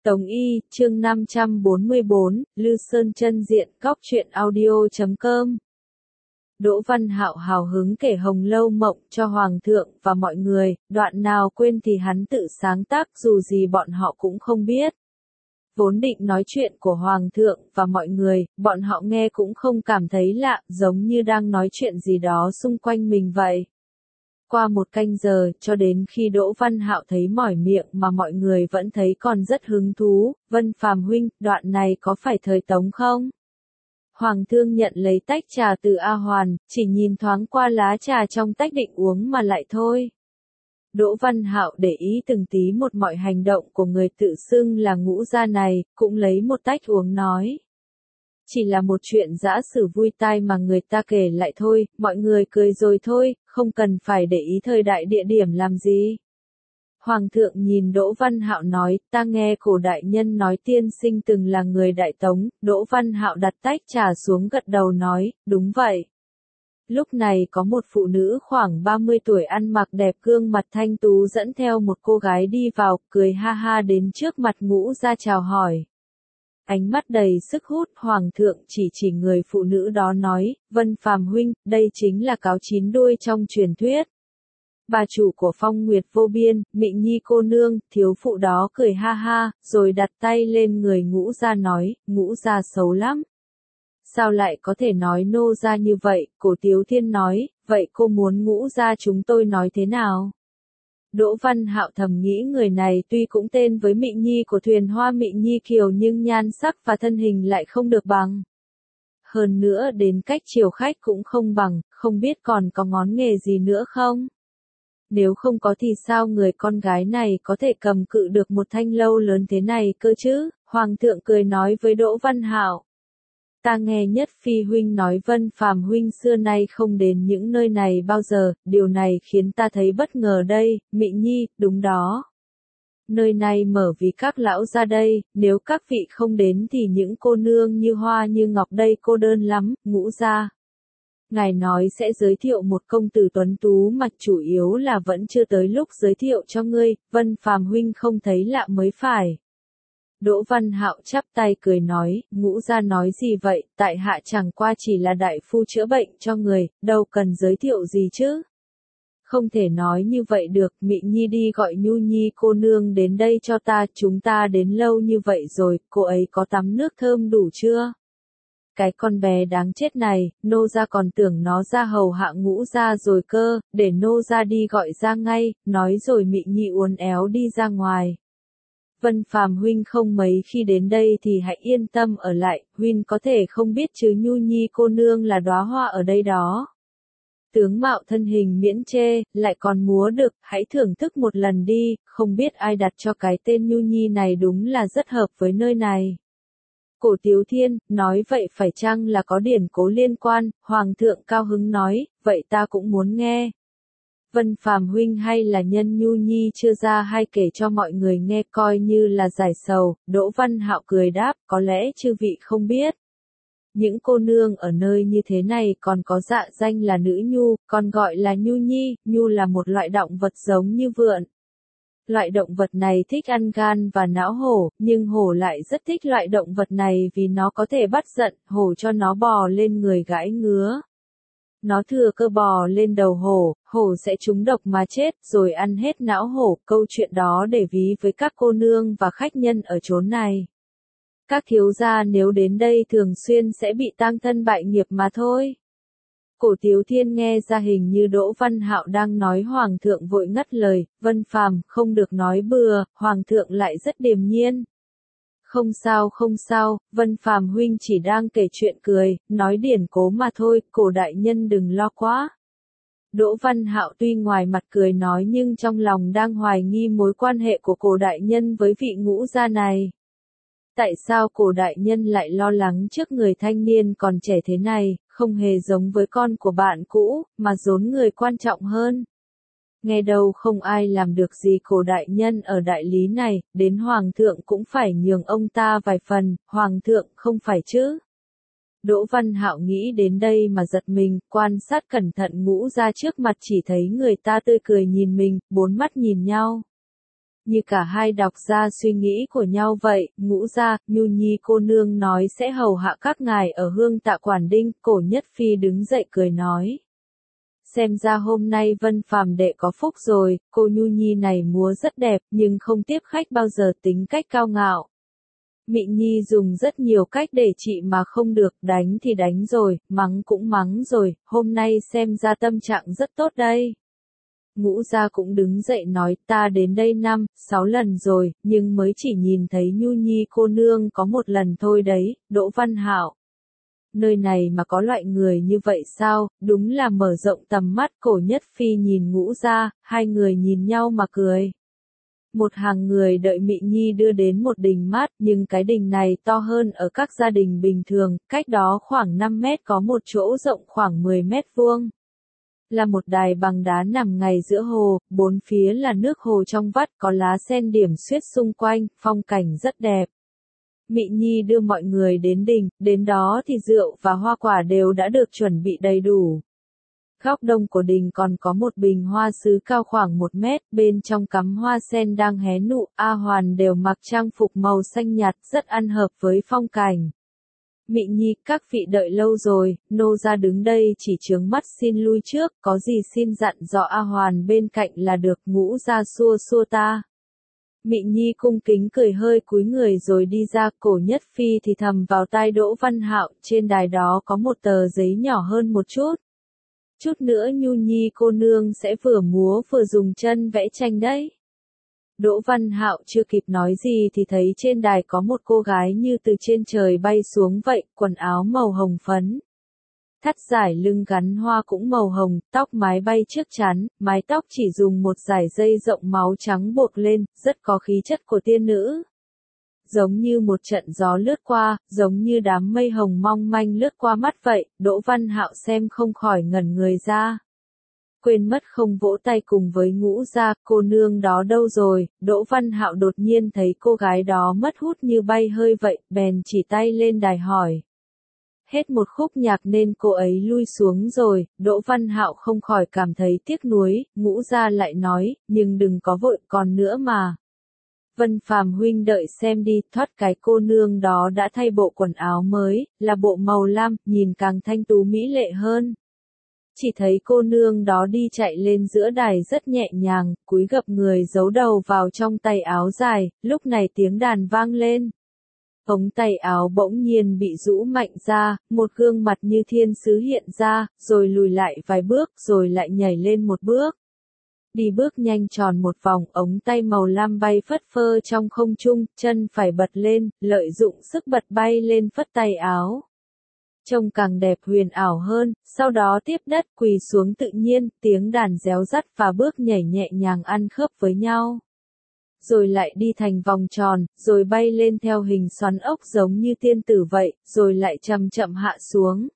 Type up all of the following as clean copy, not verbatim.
Tống Y, chương 544, Lư Sơn chân diện, góc truyện audio.com. Đỗ Văn Hạo hào hứng kể Hồng Lâu Mộng cho Hoàng thượng và mọi người, đoạn nào quên thì hắn tự sáng tác dù gì bọn họ cũng không biết. Vốn định nói chuyện của Hoàng thượng và mọi người, bọn họ nghe cũng không cảm thấy lạ, giống như đang nói chuyện gì đó xung quanh mình vậy. Qua một canh giờ, cho đến khi Đỗ Văn Hạo thấy mỏi miệng mà mọi người vẫn thấy còn rất hứng thú, Vân Phàm huynh, đoạn này có phải thời Tống không? Hoàng thương nhận lấy tách trà từ A Hoàn, chỉ nhìn thoáng qua lá trà trong tách định uống mà lại thôi. Đỗ Văn Hạo để ý từng tí một mọi hành động của người tự xưng là Ngũ gia này, cũng lấy một tách uống nói. Chỉ là một chuyện dã sử vui tai mà người ta kể lại thôi, mọi người cười rồi thôi, không cần phải để ý thời đại địa điểm làm gì. Hoàng thượng nhìn Đỗ Văn Hạo nói, ta nghe cổ đại nhân nói tiên sinh từng là người Đại Tống, Đỗ Văn Hạo đặt tách trà xuống gật đầu nói, đúng vậy. Lúc này có một phụ nữ khoảng 30 tuổi ăn mặc đẹp gương mặt thanh tú dẫn theo một cô gái đi vào, cười ha ha đến trước mặt Ngũ gia chào hỏi. Ánh mắt đầy sức hút, Hoàng thượng chỉ người phụ nữ đó nói, Vân Phàm huynh, đây chính là cáo chín đuôi trong truyền thuyết. Bà chủ của Phong Nguyệt Vô Biên, Mị Nhi cô nương, thiếu phụ đó cười ha ha, rồi đặt tay lên người Ngũ gia nói, Ngũ gia xấu lắm. Sao lại có thể nói nô gia như vậy, Cổ Tiếu Thiên nói, vậy cô muốn Ngũ gia chúng tôi nói thế nào? Đỗ Văn Hạo thầm nghĩ người này tuy cũng tên với Mị Nhi của thuyền hoa Mị Nhi Kiều nhưng nhan sắc và thân hình lại không được bằng. Hơn nữa đến cách chiều khách cũng không bằng, không biết còn có ngón nghề gì nữa không? Nếu không có thì sao người con gái này có thể cầm cự được một thanh lâu lớn thế này cơ chứ? Hoàng thượng cười nói với Đỗ Văn Hạo. Ta nghe Nhất Phi huynh nói Vân Phàm huynh xưa nay không đến những nơi này bao giờ, điều này khiến ta thấy bất ngờ đây, Mị Nhi, đúng đó. Nơi này mở vì các lão ra đây, nếu các vị không đến thì những cô nương như Hoa như Ngọc đây cô đơn lắm, Ngũ gia. Ngài nói sẽ giới thiệu một công tử tuấn tú mà chủ yếu là vẫn chưa tới lúc giới thiệu cho ngươi, Vân Phàm huynh không thấy lạ mới phải. Đỗ Văn Hạo chắp tay cười nói, Ngũ gia nói gì vậy, tại hạ chẳng qua chỉ là đại phu chữa bệnh cho người, đâu cần giới thiệu gì chứ. Không thể nói như vậy được, Mị Nhi đi gọi Nhu Nhi cô nương đến đây cho ta, chúng ta đến lâu như vậy rồi, cô ấy có tắm nước thơm đủ chưa? Cái con bé đáng chết này, nô gia còn tưởng nó ra hầu hạ Ngũ gia rồi cơ, để nô gia đi gọi ra ngay, nói rồi Mị Nhi uốn éo đi ra ngoài. Vân Phàm huynh không mấy khi đến đây thì hãy yên tâm ở lại, huynh có thể không biết chứ Nhu Nhi cô nương là đóa hoa ở đây đó. Tướng mạo thân hình miễn chê, lại còn múa được, hãy thưởng thức một lần đi, không biết ai đặt cho cái tên Nhu Nhi này đúng là rất hợp với nơi này. Cổ Tiếu Thiên, nói vậy phải chăng là có điển cố liên quan, Hoàng thượng cao hứng nói, vậy ta cũng muốn nghe. Vân Phàm huynh hay là nhân Nhu Nhi chưa ra hay kể cho mọi người nghe coi như là giải sầu, Đỗ Văn Hạo cười đáp, có lẽ chư vị không biết. Những cô nương ở nơi như thế này còn có dạ danh là nữ nhu, còn gọi là Nhu Nhi, nhu là một loại động vật giống như vượn. Loại động vật này thích ăn gan và não hổ, nhưng hổ lại rất thích loại động vật này vì nó có thể bắt giận, hổ cho nó bò lên người gãi ngứa. Nó thừa cơ bò lên đầu hổ, hổ sẽ trúng độc mà chết, rồi ăn hết não hổ, câu chuyện đó để ví với các cô nương và khách nhân ở chốn này. Các thiếu gia nếu đến đây thường xuyên sẽ bị tang thân bại nghiệp mà thôi. Cổ Tiếu Thiên nghe ra hình như Đỗ Văn Hạo đang nói Hoàng thượng vội ngắt lời, Vân Phàm không được nói bừa, Hoàng thượng lại rất điềm nhiên. Không sao, Vân Phàm huynh chỉ đang kể chuyện cười, nói điển cố mà thôi, cổ đại nhân đừng lo quá. Đỗ Văn Hạo tuy ngoài mặt cười nói nhưng trong lòng đang hoài nghi mối quan hệ của cổ đại nhân với vị Ngũ gia này. Tại sao cổ đại nhân lại lo lắng trước người thanh niên còn trẻ thế này, không hề giống với con của bạn cũ, mà dốn người quan trọng hơn? Nghe đâu không ai làm được gì cổ đại nhân ở đại lý này, đến Hoàng thượng cũng phải nhường ông ta vài phần, Hoàng thượng không phải chứ? Đỗ Văn Hạo nghĩ đến đây mà giật mình, quan sát cẩn thận Ngũ gia trước mặt chỉ thấy người ta tươi cười nhìn mình, bốn mắt nhìn nhau. Như cả hai đọc ra suy nghĩ của nhau vậy, Ngũ gia, Nhu Nhi cô nương nói sẽ hầu hạ các ngài ở Hương Tạ Quản Đinh, Cổ Nhất Phi đứng dậy cười nói. Xem ra hôm nay Vân Phàm đệ có phúc rồi, cô Nhu Nhi này múa rất đẹp, nhưng không tiếp khách bao giờ, tính cách cao ngạo. Mị Nhi dùng rất nhiều cách để trị mà không được, đánh thì đánh rồi, mắng cũng mắng rồi, hôm nay xem ra tâm trạng rất tốt đây. Ngũ gia cũng đứng dậy nói, ta đến đây 5-6 lần rồi, nhưng mới chỉ nhìn thấy Nhu Nhi cô nương có một lần thôi đấy, Đỗ Văn Hạo. Nơi này mà có loại người như vậy sao, đúng là mở rộng tầm mắt. Cổ Nhất Phi nhìn Ngũ gia, hai người nhìn nhau mà cười. Một hàng người đợi Mị Nhi đưa đến một đình mát, nhưng cái đình này to hơn ở các gia đình bình thường, cách đó khoảng 5 mét có một chỗ rộng khoảng 10 mét vuông. Là một đài bằng đá nằm ngay giữa hồ, bốn phía là nước hồ trong vắt, có lá sen điểm xuyết xung quanh, phong cảnh rất đẹp. Mị Nhi đưa mọi người đến đình, đến đó thì rượu và hoa quả đều đã được chuẩn bị đầy đủ. Góc đông của đình còn có một bình hoa sứ cao khoảng 1 mét, bên trong cắm hoa sen đang hé nụ, A Hoàn đều mặc trang phục màu xanh nhạt, rất ăn hợp với phong cảnh. Mị Nhi, các vị đợi lâu rồi, nô gia đứng đây chỉ chướng mắt xin lui trước, có gì xin dặn dò A Hoàn bên cạnh là được. Ngũ gia xua xua ta. Mị Nhi cung kính cười hơi cúi người rồi đi ra. Cổ Nhất Phi thì thầm vào tai Đỗ Văn Hạo, trên đài đó có một tờ giấy nhỏ hơn một chút. Chút nữa Nhu Nhi cô nương sẽ vừa múa vừa dùng chân vẽ tranh đấy. Đỗ Văn Hạo chưa kịp nói gì thì thấy trên đài có một cô gái như từ trên trời bay xuống vậy, quần áo màu hồng phấn. Thắt dải lưng gắn hoa cũng màu hồng, tóc mái bay trước trán, mái tóc chỉ dùng một dải dây rộng máu trắng buộc lên, rất có khí chất của tiên nữ. Giống như một trận gió lướt qua, giống như đám mây hồng mong manh lướt qua mắt vậy, Đỗ Văn Hạo xem không khỏi ngẩn người ra. Quên mất không vỗ tay cùng với Ngũ gia, cô nương đó đâu rồi? Đỗ Văn Hạo đột nhiên thấy cô gái đó mất hút như bay hơi vậy, bèn chỉ tay lên đài hỏi. Hết một khúc nhạc nên cô ấy lui xuống rồi. Đỗ Văn Hạo không khỏi cảm thấy tiếc nuối. Ngũ gia lại nói, nhưng đừng có vội, còn nữa mà. Vân Phàm huynh đợi xem đi, thoát cái cô nương đó đã thay bộ quần áo mới, là bộ màu lam, nhìn càng thanh tú mỹ lệ hơn. Chỉ thấy cô nương đó đi chạy lên giữa đài rất nhẹ nhàng, cúi gập người giấu đầu vào trong tay áo dài, lúc này tiếng đàn vang lên. Ống tay áo bỗng nhiên bị rũ mạnh ra, một gương mặt như thiên sứ hiện ra, rồi lùi lại vài bước, rồi lại nhảy lên một bước. Đi bước nhanh tròn một vòng, ống tay màu lam bay phất phơ trong không trung, chân phải bật lên, lợi dụng sức bật bay lên phất tay áo. Trông càng đẹp huyền ảo hơn, sau đó tiếp đất quỳ xuống tự nhiên, tiếng đàn réo rắt và bước nhảy nhẹ nhàng ăn khớp với nhau. Rồi lại đi thành vòng tròn, rồi bay lên theo hình xoắn ốc giống như tiên tử vậy, rồi lại chậm chậm hạ xuống.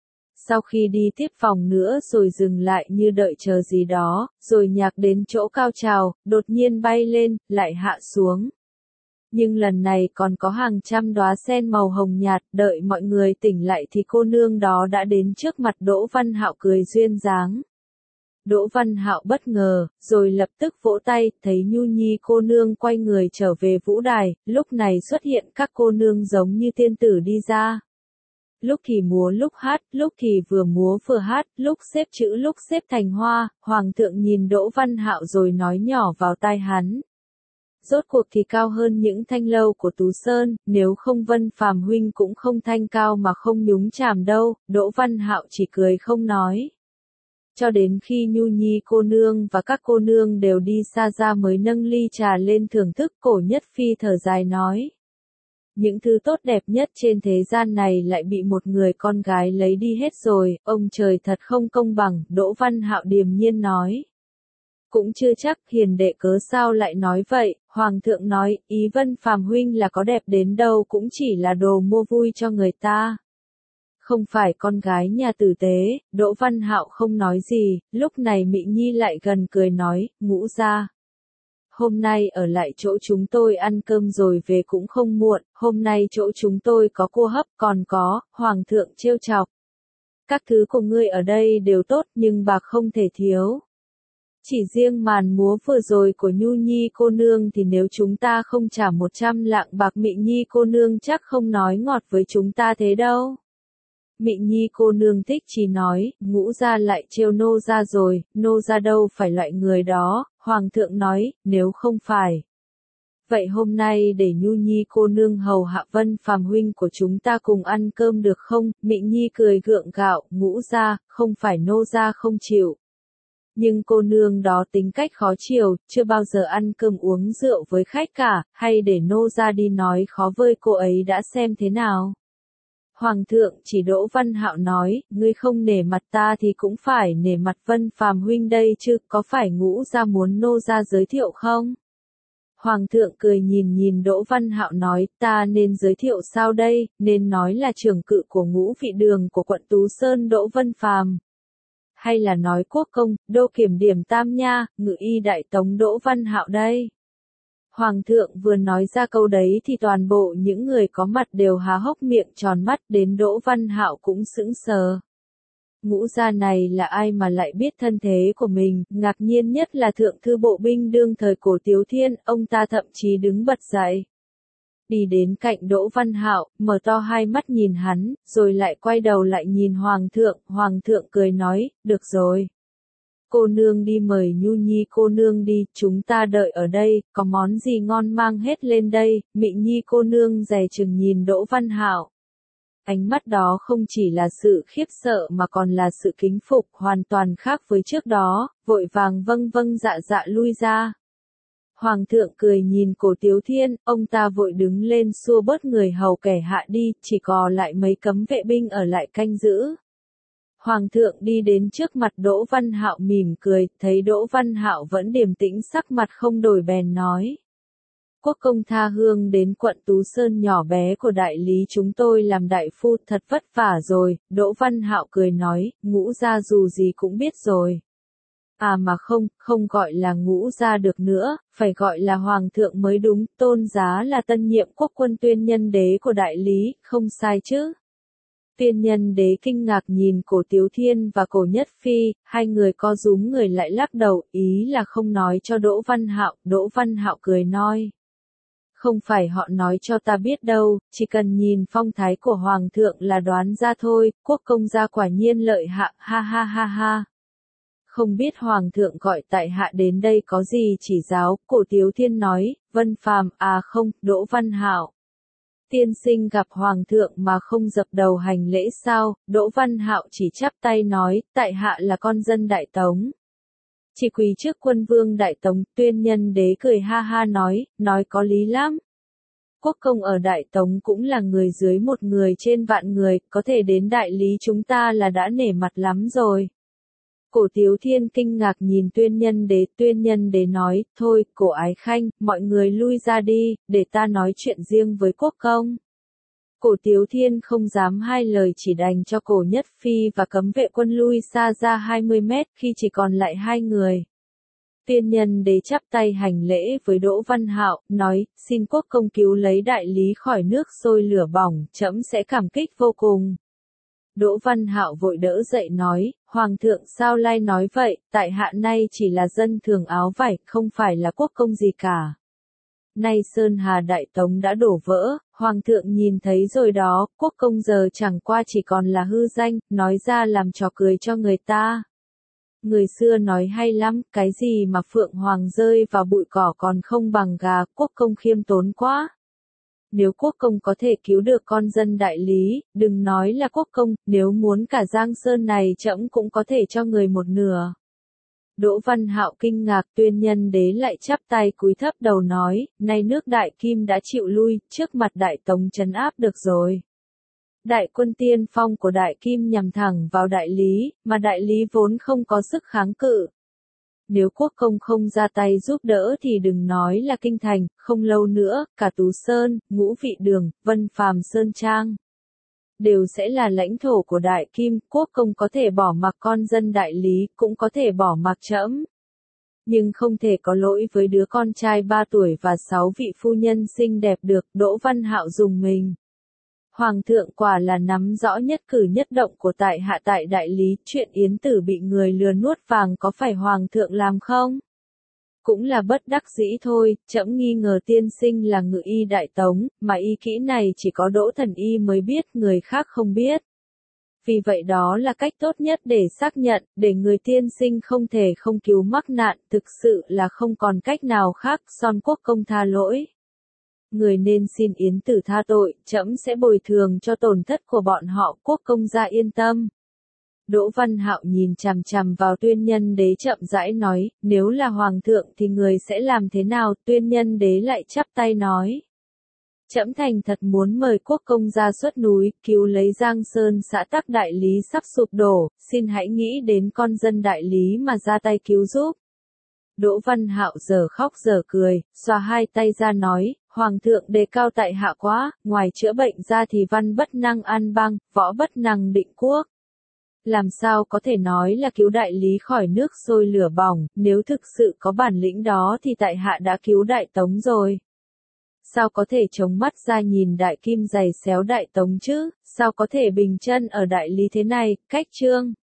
Sau khi đi tiếp vòng nữa rồi dừng lại như đợi chờ gì đó, rồi nhạc đến chỗ cao trào, đột nhiên bay lên, lại hạ xuống. Nhưng lần này còn có hàng trăm đóa sen màu hồng nhạt, đợi mọi người tỉnh lại thì cô nương đó đã đến trước mặt Đỗ Văn Hạo cười duyên dáng. Đỗ Văn Hạo bất ngờ, rồi lập tức vỗ tay, thấy Nhu Nhi cô nương quay người trở về vũ đài, lúc này xuất hiện các cô nương giống như tiên tử đi ra. Lúc thì múa lúc hát, lúc thì vừa múa vừa hát, lúc xếp chữ lúc xếp thành hoa, Hoàng thượng nhìn Đỗ Văn Hạo rồi nói nhỏ vào tai hắn. Rốt cuộc thì cao hơn những thanh lâu của Tú Sơn, nếu không Vân Phàm huynh cũng không thanh cao mà không nhúng chàm đâu. Đỗ Văn Hạo chỉ cười không nói. Cho đến khi Nhu Nhi cô nương và các cô nương đều đi xa ra mới nâng ly trà lên thưởng thức. Cổ Nhất Phi thở dài nói. Những thứ tốt đẹp nhất trên thế gian này lại bị một người con gái lấy đi hết rồi, ông trời thật không công bằng. Đỗ Văn Hạo điềm nhiên nói. Cũng chưa chắc, hiền đệ cớ sao lại nói vậy? Hoàng thượng nói, ý Vân Phàm huynh là có đẹp đến đâu cũng chỉ là đồ mua vui cho người ta. Không phải con gái nhà tử tế. Đỗ Văn Hạo không nói gì, lúc này Mị Nhi lại gần cười nói, Ngũ gia. Hôm nay ở lại chỗ chúng tôi ăn cơm rồi về cũng không muộn, hôm nay chỗ chúng tôi có cua hấp còn có, Hoàng thượng trêu chọc. Các thứ của ngươi ở đây đều tốt nhưng bạc không thể thiếu. Chỉ riêng màn múa vừa rồi của Nhu Nhi cô nương thì nếu chúng ta không trả 100 lạng bạc Mị Nhi cô nương chắc không nói ngọt với chúng ta thế đâu. Mị Nhi cô nương thích chí nói, Ngũ gia lại trêu nô gia rồi, nô gia đâu phải loại người đó, Hoàng thượng nói, nếu không phải. Vậy hôm nay để Nhu Nhi cô nương hầu hạ Vân Phàm huynh của chúng ta cùng ăn cơm được không? Mị Nhi cười gượng gạo, Ngũ gia, không phải nô gia không chịu. Nhưng cô nương đó tính cách khó chiều, chưa bao giờ ăn cơm uống rượu với khách cả, hay để nô gia đi nói khó với cô ấy đã xem thế nào. Hoàng thượng chỉ Đỗ Văn Hạo nói, ngươi không nể mặt ta thì cũng phải nể mặt Vân Phàm huynh đây chứ, có phải Ngũ gia muốn nô gia giới thiệu không? Hoàng thượng cười nhìn Đỗ Văn Hạo nói, ta nên giới thiệu sao đây, nên nói là trưởng cự của Ngũ Vị Đường của quận Tú Sơn Đỗ Vân Phàm. Hay là nói quốc công, đô kiểm điểm Tam Nha, ngự y đại tống Đỗ Văn Hạo đây. Hoàng thượng vừa nói ra câu đấy thì toàn bộ những người có mặt đều há hốc miệng tròn mắt, đến Đỗ Văn Hạo cũng sững sờ. Ngũ gia này là ai mà lại biết thân thế của mình, ngạc nhiên nhất là thượng thư bộ binh đương thời Cổ Tiếu Thiên, ông ta thậm chí đứng bật dậy. Đi đến cạnh Đỗ Văn Hạo, mở to hai mắt nhìn hắn, rồi lại quay đầu lại nhìn Hoàng thượng cười nói, được rồi. Cô nương đi mời Nhu Nhi cô nương đi, chúng ta đợi ở đây, có món gì ngon mang hết lên đây, Mị Nhi cô nương dè chừng nhìn Đỗ Văn Hạo. Ánh mắt đó không chỉ là sự khiếp sợ mà còn là sự kính phục hoàn toàn khác với trước đó, vội vàng vâng dạ lui ra. Hoàng thượng cười nhìn Cổ Tiếu Thiên, ông ta vội đứng lên xua bớt người hầu kẻ hạ đi, chỉ còn lại mấy cấm vệ binh ở lại canh giữ. Hoàng thượng đi đến trước mặt Đỗ Văn Hạo mỉm cười, thấy Đỗ Văn Hạo vẫn điềm tĩnh sắc mặt không đổi bèn nói. Quốc công tha hương đến quận Tú Sơn nhỏ bé của đại lý chúng tôi làm đại phu thật vất vả rồi, Đỗ Văn Hạo cười nói, Ngũ gia dù gì cũng biết rồi. À mà không gọi là Ngũ gia được nữa, phải gọi là Hoàng thượng mới đúng, Tôn giá là tân nhiệm quốc quân Tuyên Nhân Đế của đại lý, không sai chứ. Tuyên Nhân Đế kinh ngạc nhìn Cổ Tiếu Thiên và Cổ Nhất Phi, hai người co rúm người lại lắc đầu, ý là không nói cho Đỗ Văn Hạo cười nói. Không phải họ nói cho ta biết đâu, chỉ cần nhìn phong thái của Hoàng thượng là đoán ra thôi, quốc công gia quả nhiên lợi hại, ha. Không biết Hoàng thượng gọi tại hạ đến đây có gì chỉ giáo, Cổ Tiếu Thiên nói, Vân Phàm à không, Đỗ Văn Hạo. Tiên sinh gặp Hoàng thượng mà không dập đầu hành lễ sao, Đỗ Văn Hạo chỉ chắp tay nói, tại hạ là con dân Đại Tống. Chỉ quỳ trước quân vương Đại Tống, Tuyên Nhân Đế cười ha nói có lý lắm. Quốc công ở Đại Tống cũng là người dưới một người trên vạn người, có thể đến đại lý chúng ta là đã nể mặt lắm rồi. Cổ Tiếu Thiên kinh ngạc nhìn Tuyên Nhân Đế nói, thôi, Cổ Ái Khanh, mọi người lui ra đi, để ta nói chuyện riêng với quốc công. Cổ Tiếu Thiên không dám hai lời chỉ đành cho Cổ Nhất Phi và cấm vệ quân lui xa ra 20 mét khi chỉ còn lại hai người. Tuyên Nhân Đế chắp tay hành lễ với Đỗ Văn Hạo, nói, xin quốc công cứu lấy đại lý khỏi nước sôi lửa bỏng, trẫm sẽ cảm kích vô cùng. Đỗ Văn Hạo vội đỡ dậy nói, Hoàng thượng sao lai nói vậy, tại hạ nay chỉ là dân thường áo vải, không phải là quốc công gì cả. Nay Sơn Hà Đại Tống đã đổ vỡ, Hoàng thượng nhìn thấy rồi đó, quốc công giờ chẳng qua chỉ còn là hư danh, nói ra làm trò cười cho người ta. Người xưa nói hay lắm, cái gì mà phượng hoàng rơi vào bụi cỏ còn không bằng gà, quốc công khiêm tốn quá. Nếu quốc công có thể cứu được con dân đại lý, đừng nói là quốc công, nếu muốn cả Giang Sơn này trẫm cũng có thể cho người một nửa. Đỗ Văn Hạo kinh ngạc, Tuyên Nhân Đế lại chắp tay cúi thấp đầu nói, nay nước Đại Kim đã chịu lui, trước mặt Đại Tống trấn áp được rồi. Đại quân tiên phong của Đại Kim nhằm thẳng vào đại lý, mà đại lý vốn không có sức kháng cự. Nếu quốc công không ra tay giúp đỡ thì đừng nói là kinh thành, không lâu nữa, cả Tú Sơn, Ngũ Vị Đường, Vân Phàm Sơn Trang đều sẽ là lãnh thổ của Đại Kim, quốc công có thể bỏ mặc con dân đại lý, cũng có thể bỏ mặc trẫm. Nhưng không thể có lỗi với đứa con trai 3 tuổi và 6 vị phu nhân xinh đẹp được, Đỗ Văn Hạo dùng mình. Hoàng thượng quả là nắm rõ nhất cử nhất động của tại hạ tại đại lý, chuyện Yến Tử bị người lừa nuốt vàng có phải Hoàng thượng làm không? Cũng là bất đắc dĩ thôi, trẫm nghi ngờ tiên sinh là ngự y Đại Tống, mà y kỹ này chỉ có Đỗ Thần Y mới biết, người khác không biết. Vì vậy đó là cách tốt nhất để xác nhận, để người tiên sinh không thể không cứu mắc nạn, thực sự là không còn cách nào khác, Son Quốc công tha lỗi. Người nên xin Yến Tử tha tội, trẫm sẽ bồi thường cho tổn thất của bọn họ, quốc công gia yên tâm. Đỗ Văn Hạo nhìn chằm chằm vào Tuyên Nhân Đế chậm rãi nói, nếu là hoàng thượng thì người sẽ làm thế nào? Tuyên Nhân Đế lại chắp tay nói. Trẫm thành thật muốn mời quốc công gia xuất núi, cứu lấy Giang Sơn xã Tắc đại lý sắp sụp đổ, xin hãy nghĩ đến con dân đại lý mà ra tay cứu giúp. Đỗ Văn Hạo giờ khóc giờ cười, xoa hai tay ra nói, Hoàng thượng đề cao tại hạ quá, ngoài chữa bệnh ra thì văn bất năng an bang, võ bất năng định quốc. Làm sao có thể nói là cứu đại lý khỏi nước sôi lửa bỏng, nếu thực sự có bản lĩnh đó thì tại hạ đã cứu Đại Tống rồi. Sao có thể chống mắt ra nhìn đại kim giày xéo Đại Tống chứ, sao có thể bình chân ở đại lý thế này, cách chương.